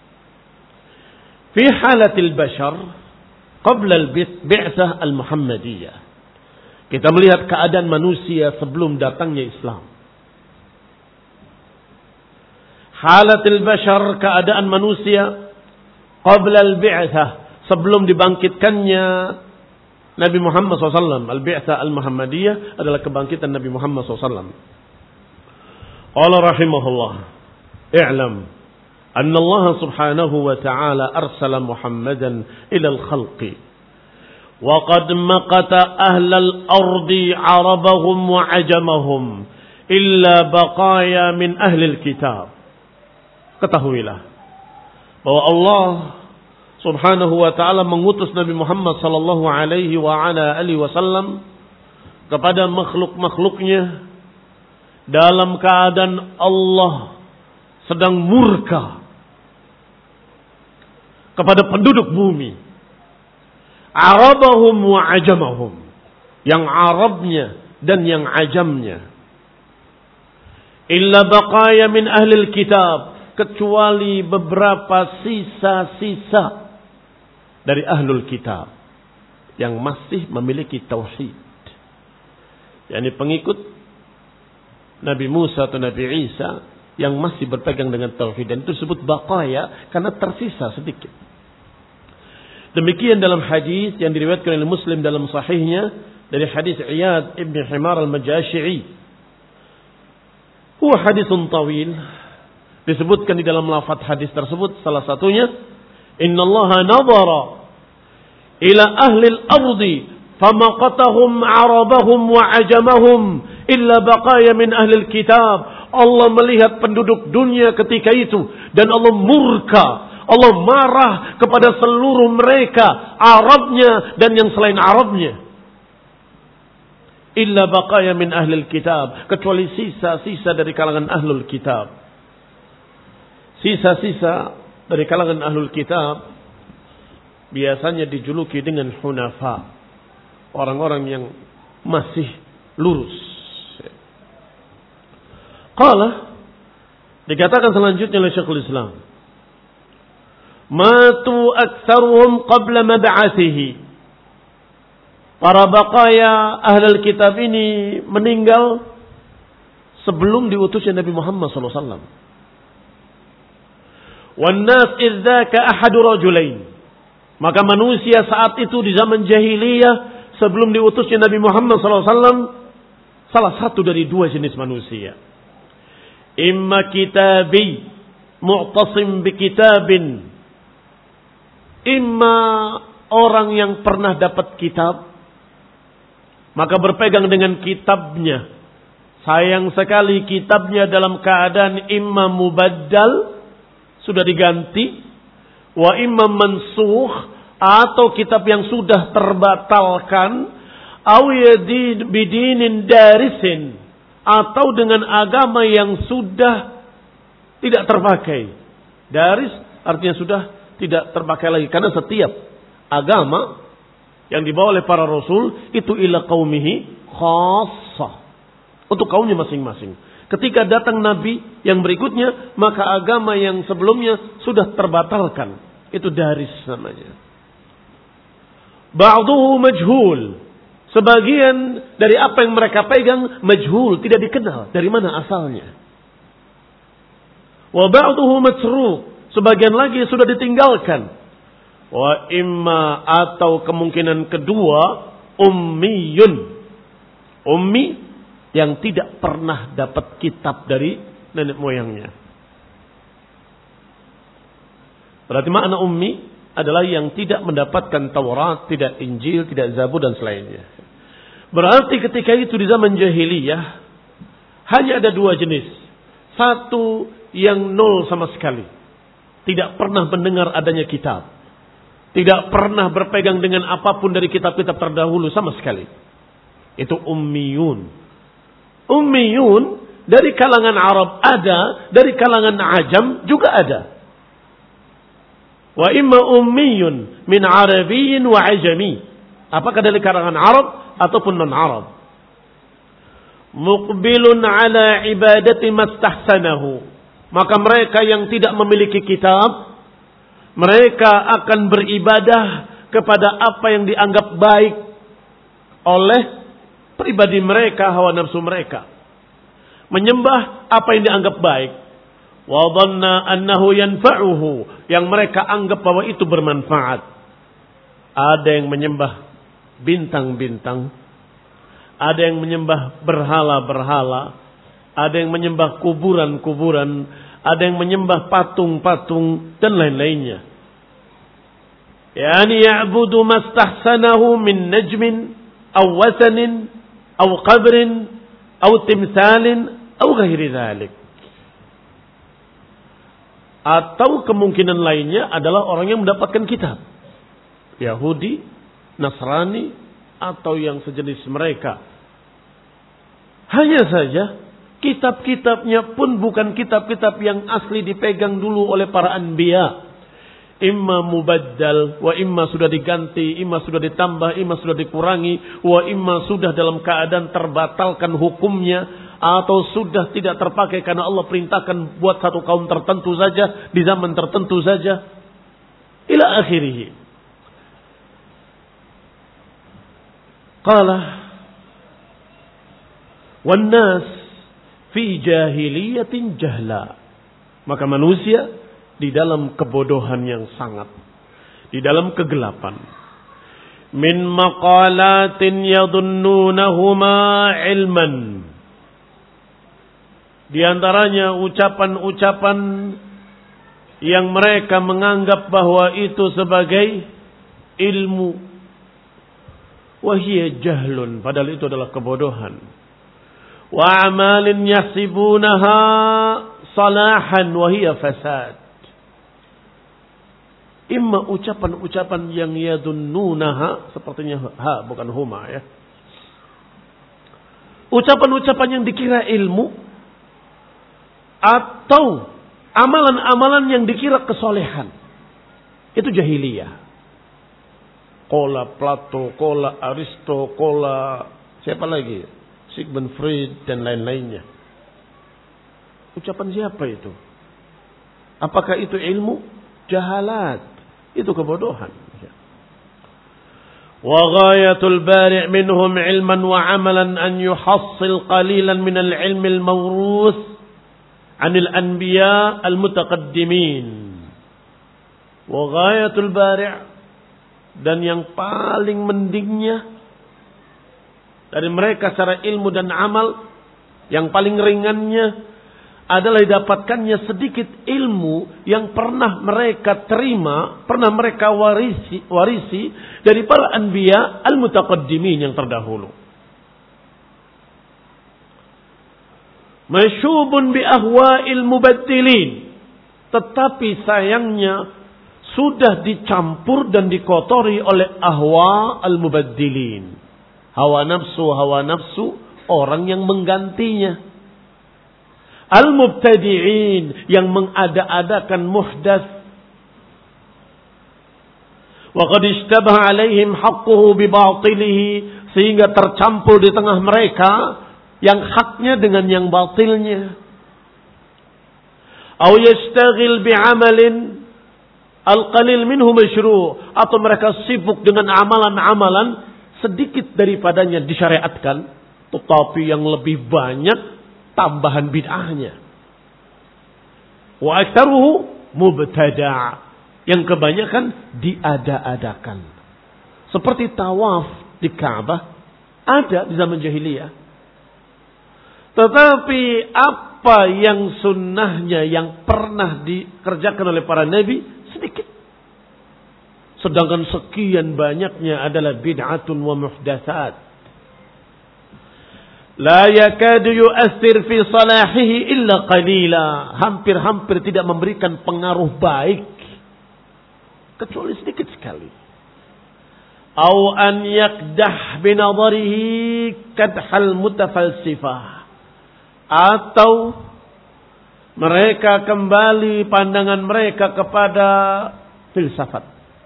Fi halatil bashar qabla al-bi'tsah al-Muhammadiyah. Kita melihat keadaan manusia sebelum datangnya Islam. Halatil bashar, keadaan manusia qabla al-bi'tsah, sebelum dibangkitkannya Nabi Muhammad shallallahu alaihi wasallam. Al-Bi'tsah al-Muhammadiyah adalah kebangkitan Nabi Muhammad shallallahu alaihi wasallam. Qala rahimahullah, i'lam anna Allah subhanahu wa ta'ala arsala Muhammadan ila al-khalqi wa qad maqata ahlal ardi 'arabahum wa 'ajamahum illa baqaya min ahli al-kitab. Ketahuilah bahwa Allah subhanahu wa ta'ala mengutus Nabi Muhammad sallallahu alaihi wa ala alihi wasallam kepada makhluk-makhluknya dalam keadaan Allah sedang murka kepada penduduk bumi. Arabahum wa ajamahum, yang Arabnya dan yang Ajamnya. Illa baqaya min ahlil kitab, kecuali beberapa sisa-sisa dari ahlul kitab yang masih memiliki tauhid, yakni pengikut Nabi Musa atau Nabi Isa yang masih berpegang dengan tauhid, dan itu disebut baqaya karena tersisa sedikit. Demikian dalam hadis yang diriwayatkan oleh Muslim dalam sahihnya dari hadis Iyad ibn Himar al-Majashi'i. Huwa hadisun tawil. Disebutkan di dalam lafaz hadis tersebut salah satunya, innallaha nadhara ila ahli al-ardi famaqatahum arabahum wa ajamahum illa baqaya min ahli al-kitab. Allah melihat penduduk dunia ketika itu dan Allah murka, Allah marah kepada seluruh mereka, Arabnya dan yang selain Arabnya. Illa baqaya min ahli al-kitab, kecuali sisa-sisa dari kalangan ahlul kitab. Sisa-sisa dari kalangan ahlul kitab biasanya dijuluki dengan hunafa, orang-orang yang masih lurus. Qala, dikatakan selanjutnya oleh Syekhul Islam, matu aktsaruhum qabla mab'athihi. Para baqaya ahlul kitab ini meninggal sebelum diutusnya Nabi Muhammad sallallahu alaihi wasallam. Wannas idzaka ahadu rajulain, maka manusia saat itu di zaman jahiliyah sebelum diutusnya Nabi Muhammad sallallahu alaihi wasallam salah satu dari dua jenis manusia. Imma kitabi mu'tasim bi kitabin, imma orang yang pernah dapat kitab maka berpegang dengan kitabnya. Sayang sekali kitabnya dalam keadaan imma mubaddal, sudah diganti, wa imam mansukh, atau kitab yang sudah terbatalkan, aw yadin bidinin darisin, atau dengan agama yang sudah tidak terpakai. Daris artinya sudah tidak terpakai lagi, karena setiap agama yang dibawa oleh para rasul itu ila qaumihi khassah, untuk kaumnya masing-masing. Ketika datang Nabi yang berikutnya, maka agama yang sebelumnya sudah terbatalkan. Itu daris namanya. Ba'duhu majhul. Sebagian dari apa yang mereka pegang majhul, tidak dikenal dari mana asalnya. Wa ba'duhu matruk. Sebagian lagi sudah ditinggalkan. Wa imma, atau kemungkinan kedua, ummiyun. Ummi yang tidak pernah dapat kitab dari nenek moyangnya. Berarti makna ummi adalah yang tidak mendapatkan Taurat, tidak Injil, tidak Zabur dan selainnya. Berarti ketika itu di zaman jahiliyah hanya ada dua jenis. Satu yang nol sama sekali, tidak pernah mendengar adanya kitab, tidak pernah berpegang dengan apapun dari kitab-kitab terdahulu sama sekali. Itu ummiyun. Ummiyun dari kalangan Arab ada, dari kalangan Ajam juga ada. Wa imma ummiyun min Arabiyyin wa Ajami. Apakah dari kalangan Arab ataupun non-Arab. Muqbilun ala ibadati mastahsanahu. Maka mereka yang tidak memiliki kitab, mereka akan beribadah kepada apa yang dianggap baik oleh pribadi mereka, hawa nafsu mereka. Menyembah apa yang dianggap baik. Wa dhanna annahu yanfa'uhu, yang mereka anggap bahwa itu bermanfaat. Ada yang menyembah bintang-bintang, ada yang menyembah berhala-berhala, ada yang menyembah kuburan-kuburan, ada yang menyembah patung-patung dan lain-lainnya. Yani ya'budu mastahsanahu min najmin aw wasanin aw qabrin aw timsalin aw ghairi dzalik. Atau kemungkinan lainnya adalah orang yang mendapatkan kitab. Yahudi, Nasrani, atau yang sejenis mereka. Hanya saja, kitab-kitabnya pun bukan kitab-kitab yang asli dipegang dulu oleh para anbiya. Imma mubaddal, wa imma sudah diganti, imma sudah ditambah, imma sudah dikurangi, wa imma sudah dalam keadaan terbatalkan hukumnya, atau sudah tidak terpakai karena Allah perintahkan buat satu kaum tertentu saja, di zaman tertentu saja. Ila akhirih. Qala wan nas fi jahiliyatin jahla. Maka manusia di dalam kebodohan yang sangat, di dalam kegelapan. Min maqalatin yadunnunahuma ilman. Di antaranya ucapan-ucapan yang mereka menganggap bahwa itu sebagai ilmu. Wahiyya jahlun, padahal itu adalah kebodohan. Wa amalin yahsibunaha salahan wahiyya fasad. Imma ucapan-ucapan yang yadunnunaha, sepertinya ha bukan huma ya. Ucapan-ucapan yang dikira ilmu, atau amalan-amalan yang dikira kesolehan. Itu jahiliyah. Kola Plato, kola Aristo, kola siapa lagi? Sigmund Freud dan lain-lainnya. Ucapan siapa itu? Apakah itu ilmu? Jahalat. Itu kebodohan. Wa ghayatul bari' minhum ilman wa amalan an yuhassil qalilan min al-ilmi al-mawruth anil anbiya al-mutaqaddimin. Wa ghayatul bari', dan yang paling mendingnya dari mereka secara ilmu dan amal, yang paling ringannya adalah didapatkannya sedikit ilmu yang pernah mereka terima, pernah mereka warisi, warisi dari para anbiya al-mutaqaddimin yang terdahulu. Masyubun bi ahwa'il mubaddilin. Tetapi sayangnya sudah dicampur dan dikotori oleh ahwa al-mubaddilin. Hawa nafsu, hawa nafsu orang yang menggantinya. Al-mubtadi'in, yang mengada-adakan muhdats. Wa qad ishtabaha alaihim haqquhu bi batilihi, sehingga tercampur di tengah mereka yang haknya dengan yang batilnya. Aw yastaghil bi'amalin al-qalil minhu masyru', atau mereka sibuk dengan amalan-amalan sedikit daripadanya disyariatkan, tetapi yang lebih banyak tambahan bid'ahnya. Wa aktsaruhu mubtada', yang kebanyakan diada-adakan. Seperti tawaf di Ka'bah ada di zaman jahiliyah. Tetapi apa yang sunnahnya yang pernah dikerjakan oleh para nabi sedikit. Sedangkan sekian banyaknya adalah bid'atun wa muhdatsat. La yakadu yu'athir fi salahihi illa qalila. Hampir-hampir tidak memberikan pengaruh baik kecuali sedikit sekali. Au an yakdah binadarihi kadhal mutafalsifah. Atau mereka kembali pandangan mereka kepada filsafat.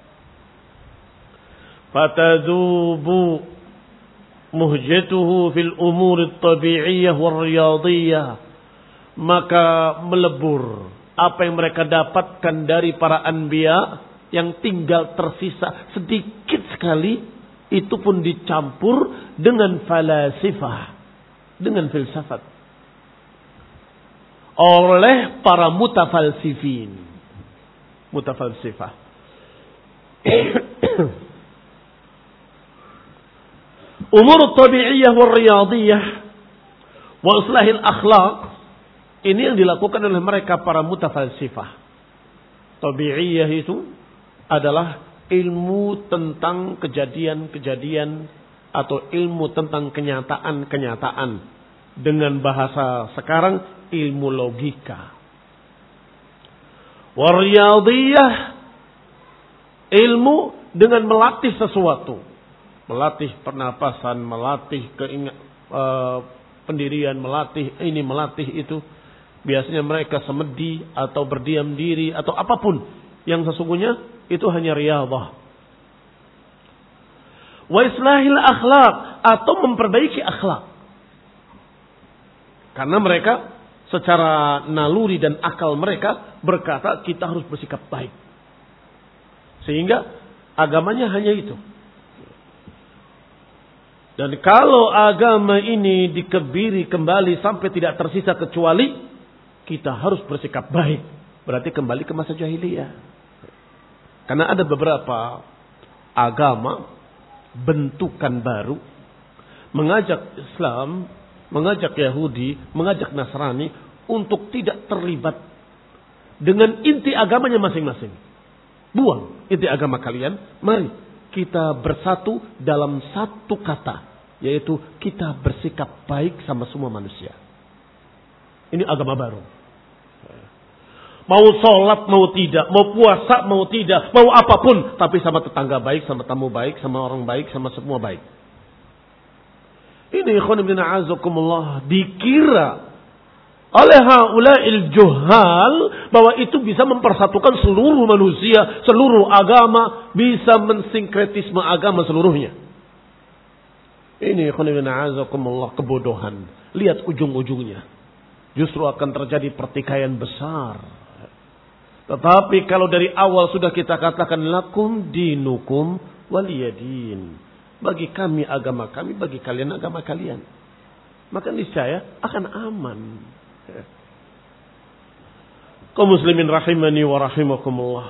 Fatadzubu muhjatuhu fil umur at-tabi'iyyah wal riyadhiyyah. Maka melebur apa yang mereka dapatkan dari para anbiya, yang tinggal tersisa sedikit sekali, itu pun dicampur dengan falasifah, dengan filsafat, oleh para mutafalsifin, mutafalsifah. umur tabi'iyah wal riyadiyah wa islahil akhlaq, ini yang dilakukan oleh mereka para mutafalsifah. Tabi'iyah itu adalah ilmu tentang kejadian-kejadian atau ilmu tentang kenyataan-kenyataan. Dengan bahasa sekarang, ilmu logika. Wariyadiyah, ilmu dengan melatih sesuatu. Melatih pernapasan, melatih keingat, uh, pendirian, melatih ini, melatih itu. Biasanya mereka semedi atau berdiam diri atau apapun yang sesungguhnya itu hanya riyadhah. Wa islahil akhlaq, atau memperbaiki akhlak. Karena mereka secara naluri dan akal mereka berkata kita harus bersikap baik. Sehingga agamanya hanya itu. Dan kalau agama ini dikebiri kembali sampai tidak tersisa kecuali kita harus bersikap baik, berarti kembali ke masa jahiliyah. Karena ada beberapa agama bentukan baru mengajak Islam, mengajak Yahudi, mengajak Nasrani untuk tidak terlibat dengan inti agamanya masing-masing. Buang inti agama kalian, mari kita bersatu dalam satu kata, yaitu kita bersikap baik sama semua manusia. Ini agama baru. Mau sholat, mau tidak, mau puasa, mau tidak, mau apapun, tapi sama tetangga baik, sama tamu baik, sama orang baik, sama semua baik. Ini ikhwan ibn a'azakumullah dikira oleh haula'il juhal bahwa itu bisa mempersatukan seluruh manusia, seluruh agama, bisa mensinkretisme agama seluruhnya. Ini ikhwan ibn a'azakumullah kebodohan. Lihat ujung-ujungnya. Justru akan terjadi pertikaian besar. Tetapi kalau dari awal sudah kita katakan lakum dinukum waliyadin. Bagi kami agama kami, bagi kalian agama kalian. Maka niscaya akan aman. Kaum muslimin rahimani wa rahimakumullah.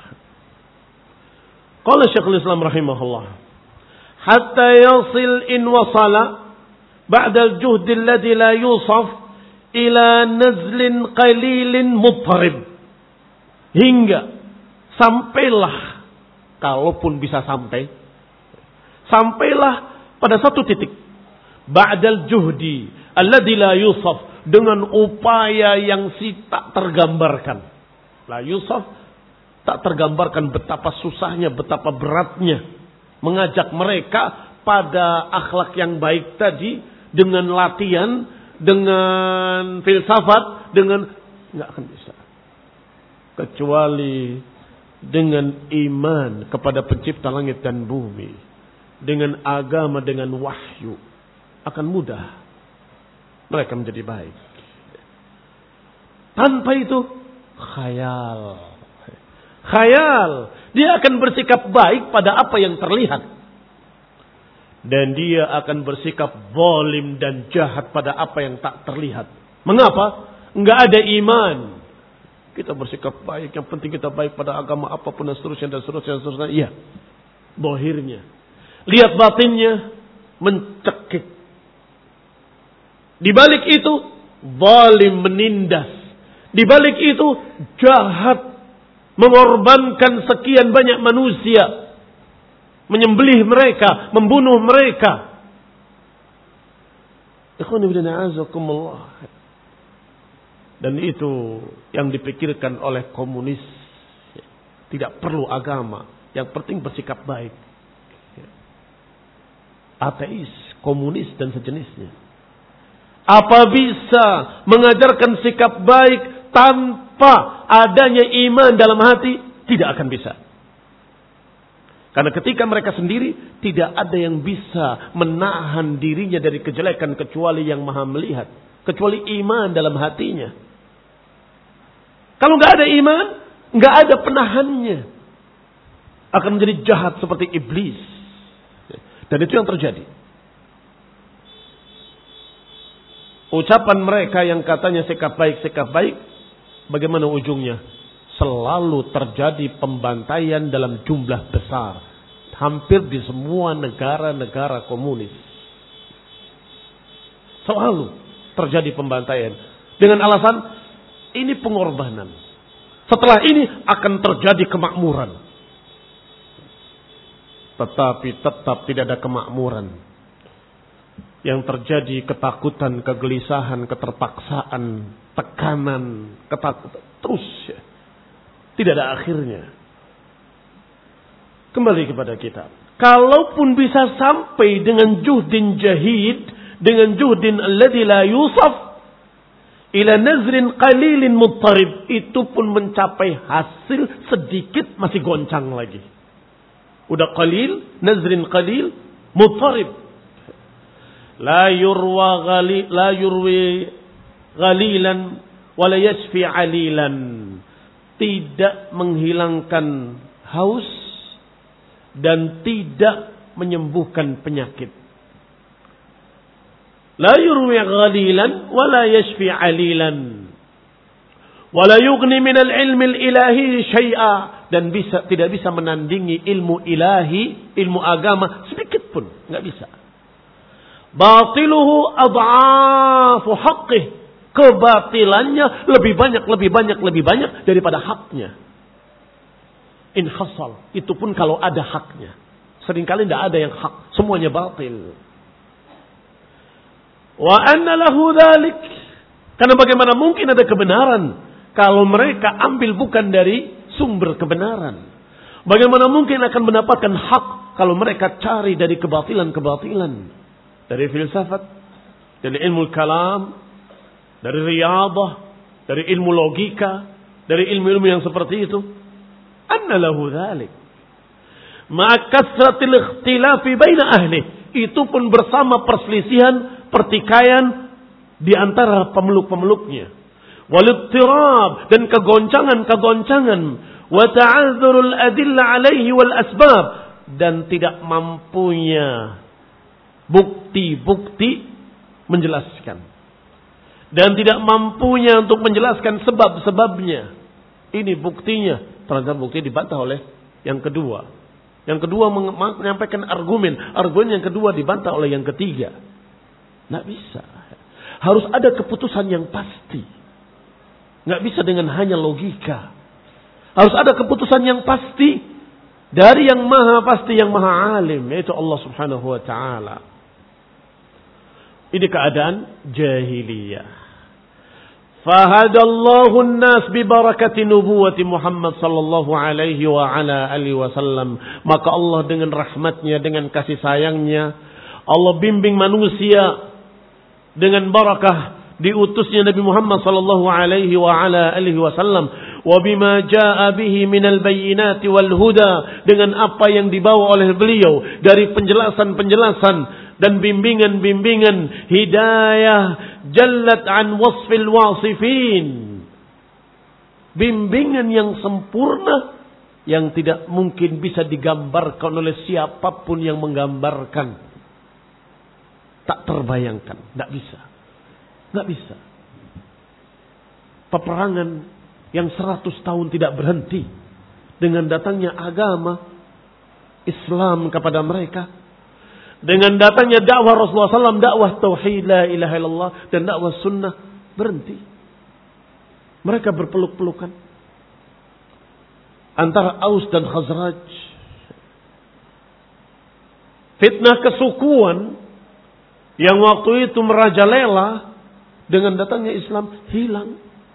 Qala Syekhul Islam rahimahullah. Hatta yasil in wasala ba'da al-juhd alladhi la yusaf ila nazlin qalilin muttarib. Hingga sampailah, kalaupun bisa sampai, sampailah pada satu titik. Ba'dal juhdi alladzi la yusaf, dengan upaya yang si tak tergambarkan. La yusaf, tak tergambarkan betapa susahnya, betapa beratnya mengajak mereka pada akhlak yang baik tadi, dengan latihan, dengan filsafat, dengan nggak akan bisa. Kecuali dengan iman kepada pencipta langit dan bumi, dengan agama, dengan wahyu, akan mudah mereka menjadi baik. Tanpa itu khayal. Khayal. Dia akan bersikap baik pada apa yang terlihat. Dan dia akan bersikap zalim dan jahat pada apa yang tak terlihat. Mengapa? Enggak ada iman. Kita bersikap baik, yang penting kita baik pada agama apapun dan seterusnya dan seterusnya dan seterusnya. Iya, zahirnya. Lihat batinnya, mencekik. Di balik itu, zalim, menindas. Di balik itu, jahat, mengorbankan sekian banyak manusia, menyembelih mereka, membunuh mereka. Ikhwan ibn a'azakumullah. Dan itu yang dipikirkan oleh komunis. Tidak perlu agama, yang penting bersikap baik. Ateis, komunis dan sejenisnya. Apa bisa mengajarkan sikap baik tanpa adanya iman dalam hati? Tidak akan bisa. Karena ketika mereka sendiri, tidak ada yang bisa menahan dirinya dari kejelekan kecuali yang maha melihat. Kecuali iman dalam hatinya. Kalau nggak ada iman, nggak ada penahannya, akan menjadi jahat seperti iblis. Dan itu yang terjadi. Ucapan mereka yang katanya sikap baik, sikap baik, bagaimana ujungnya? Selalu terjadi pembantaian dalam jumlah besar. Hampir di semua negara-negara komunis. Selalu terjadi pembantaian. Dengan alasan ini pengorbanan. Setelah ini akan terjadi kemakmuran. Tetapi tetap tidak ada kemakmuran. Yang terjadi ketakutan, kegelisahan, keterpaksaan, tekanan, ketakutan. Terus ya. Tidak ada akhirnya. Kembali kepada kita. Kalaupun bisa sampai dengan juhdin jahid, dengan juhdin alladhi la yusaf, ila nazrin qalilin muttarib, itu pun mencapai hasil sedikit masih goncang lagi. Udah qalil, nazrin qalil, muttarib. La yurwa ghali, la yurwi ghalilan wala yashfi alilan. Tidak menghilangkan haus dan tidak menyembuhkan penyakit. La yurwi ghalilan wala yashfi alilan. Wala yughni minal ilmi ilahi syai'a, dan bisa tidak bisa menandingi ilmu ilahi, ilmu agama sedikit pun, enggak bisa. Batiluhu ad'afu haqqih. Kebatilannya lebih banyak, lebih banyak, lebih banyak daripada haknya. Inhasal. Itu pun kalau ada haknya. Seringkali tidak ada yang hak. Semuanya batil. Wa anna lahu dhalik. Karena bagaimana mungkin ada kebenaran kalau mereka ambil bukan dari sumber kebenaran. Bagaimana mungkin akan mendapatkan hak kalau mereka cari dari kebatilan-kebatilan. Dari filsafat, dari ilmu kalam, dari riyadah, dari ilmu logika, dari ilmu-ilmu yang seperti itu. Anna lahu dhalik. Ma'a kasratil ikhtilafi baina ahli. Itu pun bersama perselisihan, pertikaian di antara pemeluk-pemeluknya. Walittirab, dan kegoncangan-kegoncangan. Wa ta'adzurul adilla alaihi wal asbab, dan tidak mampunya bukti-bukti menjelaskan. Dan tidak mampunya untuk menjelaskan sebab-sebabnya. Ini buktinya. Ternyata bukti dibantah oleh yang kedua. Yang kedua menyampaikan argumen. Argumen yang kedua dibantah oleh yang ketiga. Nggak bisa. Harus ada keputusan yang pasti. Nggak bisa dengan hanya logika. Harus ada keputusan yang pasti dari yang maha pasti, yang maha alim, yaitu Allah Subhanahu wa ta'ala. Ini keadaan jahiliyah. Fahadallahu an-nas bi barakati nubuwati Muhammad sallallahu alaihi wa ala alihi wasallam. Maka Allah dengan rahmatnya, dengan kasih sayangnya, Allah bimbing manusia dengan barakah diutusnya Nabi Muhammad sallallahu alaihi wa ala alihi wasallam. Wa bima jaa bihi minal bayyinati wal huda, dengan apa yang dibawa oleh beliau dari penjelasan-penjelasan dan bimbingan-bimbingan hidayah jallat an wasfil wasifin. Bimbingan yang sempurna yang tidak mungkin bisa digambarkan oleh siapapun yang menggambarkan. Tak terbayangkan, tidak bisa. Tidak bisa. Peperangan yang seratus tahun tidak berhenti dengan datangnya agama Islam kepada mereka, dengan datangnya dakwah Rasulullah sallallahu alaihi wasallam, dakwah tauhid la ilaha illallah dan dakwah sunnah, berhenti. Mereka berpeluk-pelukan antara Aus dan Khazraj. Fitnah kesukuan yang waktu itu merajalela, dengan datangnya Islam hilang.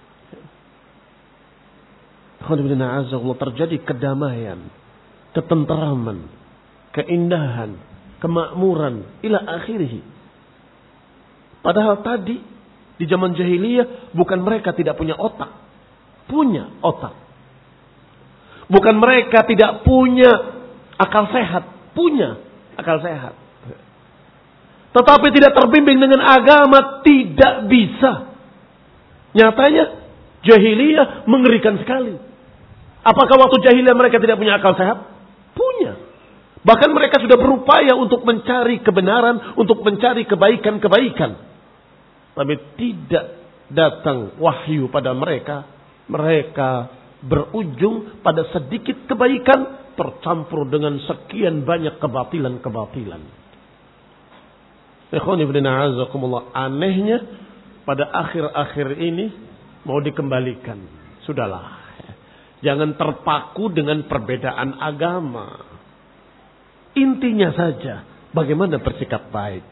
Terjadi kedamaian, ketenteraman, keindahan, kemakmuran ila akhirih. Padahal tadi di zaman jahiliyah bukan mereka tidak punya otak, punya otak. Bukan mereka tidak punya akal sehat, punya akal sehat. Tetapi tidak terbimbing dengan agama, tidak bisa. Nyatanya jahiliyah mengerikan sekali. Apakah waktu jahiliyah mereka tidak punya akal sehat? Punya. Bahkan mereka sudah berupaya untuk mencari kebenaran, untuk mencari kebaikan-kebaikan. Tapi tidak datang wahyu pada mereka. Mereka berujung pada sedikit kebaikan tercampur dengan sekian banyak kebatilan-kebatilan. Ikhwani fillah a'azakumullah, anehnya pada akhir-akhir ini mau dikembalikan. Sudahlah. Jangan terpaku dengan perbedaan agama. Intinya saja bagaimana bersikap baik.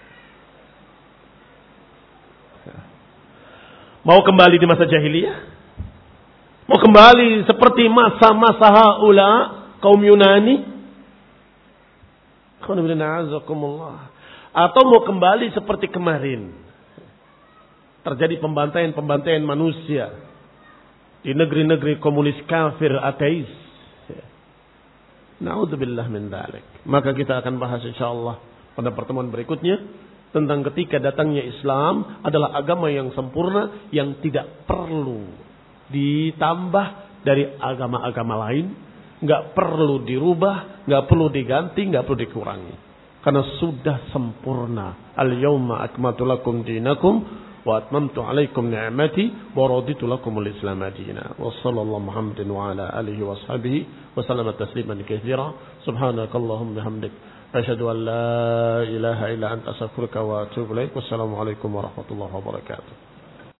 Mau kembali di masa jahiliyah? Mau kembali seperti masa-masa haula kaum Yunani? Atau mau kembali seperti kemarin? Terjadi pembantaian-pembantaian manusia di negeri-negeri komunis kafir ateis. Na'udzubillah min dzalik. Maka kita akan bahas insyaallah pada pertemuan berikutnya tentang ketika datangnya Islam adalah agama yang sempurna yang tidak perlu ditambah dari agama-agama lain, enggak perlu dirubah, enggak perlu diganti, enggak perlu dikurangi. Karena sudah sempurna. Al-yauma akmaltu lakum dinakum wa atmamtu alaikum ni'mati wa raditu lakumul Islam madina. Wa sallallahu Muhammadin wa ala alihi wa sahbihi wa sallama tasliman katsira. Subhanakallahumma bihamdik asyhadu an la ilaha illa anta astaghfiruka wa atubu ilaik. Wassalamu alaikum warahmatullahi wabarakatuh.